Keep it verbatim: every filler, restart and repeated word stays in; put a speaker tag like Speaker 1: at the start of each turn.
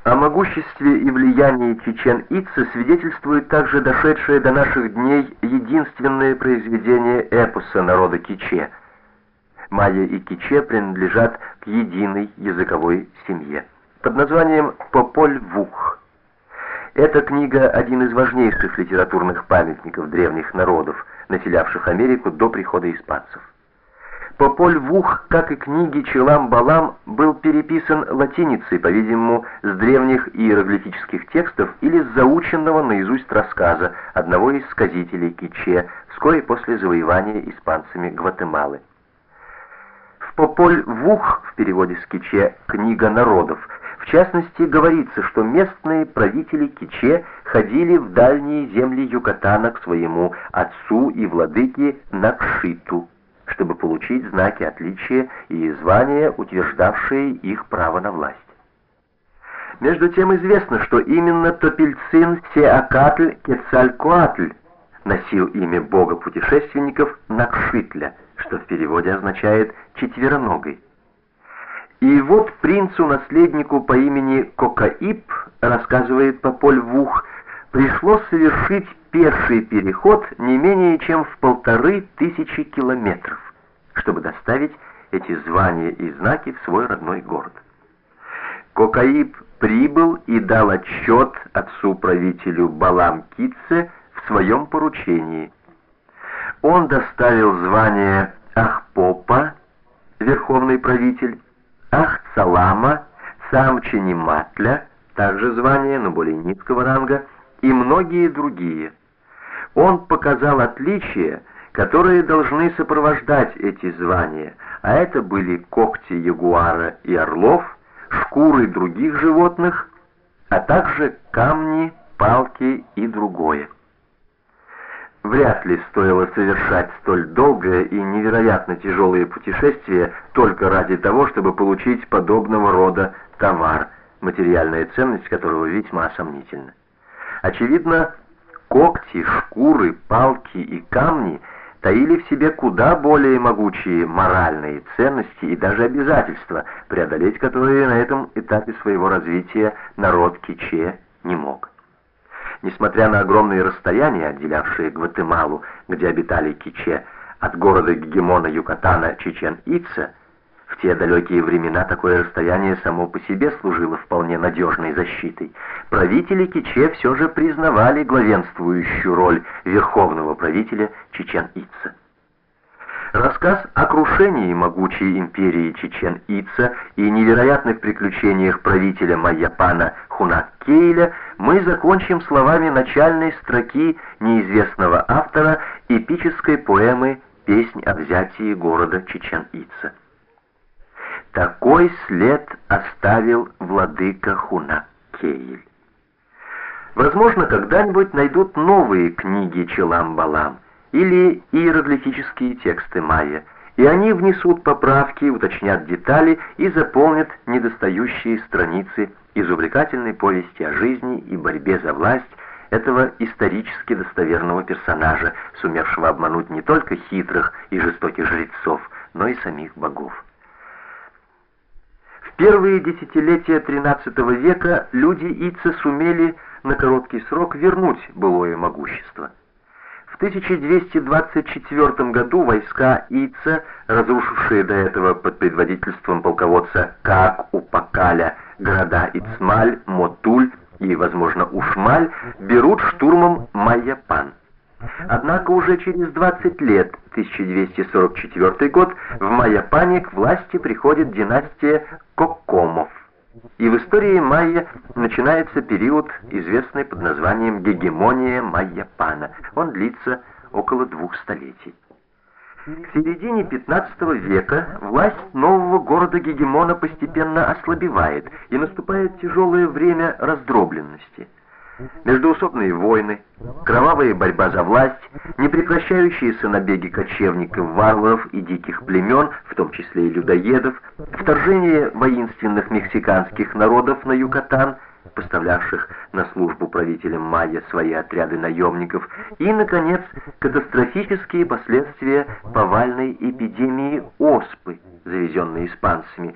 Speaker 1: О могуществе и влиянии Чичен-Ицы свидетельствует также дошедшее до наших дней единственное произведение эпоса народа Киче. Майя и Киче принадлежат к единой языковой семье под названием «Пополь Vuh». Эта книга – один из важнейших литературных памятников древних народов, населявших Америку до прихода испанцев. Пополь Vuh, как и книги Чилам-Балам, был переписан латиницей, по-видимому, с древних иероглифических текстов или с заученного наизусть рассказа одного из сказителей Киче вскоре после завоевания испанцами Гватемалы. В Пополь Vuh, в переводе с Киче «Книга народов», в частности, говорится, что местные правители Киче ходили в дальние земли Юкатана к своему отцу и владыке Накшиту, чтобы получить знаки отличия и звания, утверждавшие их право на власть. Между тем известно, что именно Топильцин Сеакатль Кецалькоатль носил имя бога путешественников Накшитля, что в переводе означает «четвероногий». И вот принцу-наследнику по имени Кокаиб, рассказывает Пополь Vuh, пришлось совершить пеший переход не менее чем в полторы тысячи километров, чтобы доставить эти звания и знаки в свой родной город. Кокаиб прибыл и дал отчет отцу-правителю Балам-Китце в своем поручении. Он доставил звание Ахпопа, верховный правитель, Ахцалама, Самчениматля, также звание, но более низкого ранга, и многие другие. Он показал отличия, которые должны сопровождать эти звания, а это были когти ягуара и орлов, шкуры других животных, а также камни, палки и другое. Вряд ли стоило совершать столь долгое и невероятно тяжелое путешествие только ради того, чтобы получить подобного рода товар, материальная ценность которого весьма сомнительна. Очевидно, когти, шкуры, палки и камни таили в себе куда более могучие моральные ценности и даже обязательства, преодолеть которые на этом этапе своего развития народ Киче не мог. Несмотря на огромные расстояния, отделявшие Гватемалу, где обитали Киче, от города-гегемона Юкатана Чичен-Ица, в те далекие времена такое расстояние само по себе служило вполне надежной защитой. Правители Киче все же признавали главенствующую роль верховного правителя Чичен-Ица. Рассказ о крушении могучей империи Чичен-Ица и невероятных приключениях правителя Майяпана Хунаккейля мы закончим словами начальной строки неизвестного автора эпической поэмы «Песнь о взятии города Чичен-Ица». Такой след оставил владыка Хунаккейль. Возможно, когда-нибудь найдут новые книги Чилам-Балам или иероглифические тексты майя, и они внесут поправки, уточнят детали и заполнят недостающие страницы из увлекательной повести о жизни и борьбе за власть этого исторически достоверного персонажа, сумевшего обмануть не только хитрых и жестоких жрецов, но и самих богов. В первые десятилетия тринадцатого века люди Ица сумели на короткий срок вернуть былое могущество. В тысяча двести двадцать четвёртом году войска Ица, разрушившие до этого под предводительством полководца Каак-Упакаля города Ицмаль, Мотуль и, возможно, Ушмаль, берут штурмом Майяпан. Однако уже через двадцать лет, тысяча двести сорок четвёртый год, в Майяпане к власти приходит династия Коккомов. И в истории майя начинается период, известный под названием «Гегемония Майяпана». Он длится около двух столетий. К середине пятнадцатого века власть нового города-гегемона постепенно ослабевает, и наступает тяжелое время раздробленности. Междоусобные войны, кровавая борьба за власть, непрекращающиеся набеги кочевников, варваров и диких племен, в том числе и людоедов, вторжение воинственных мексиканских народов на Юкатан, поставлявших на службу правителям майя свои отряды наемников, и, наконец, катастрофические последствия повальной эпидемии оспы, завезенной испанцами,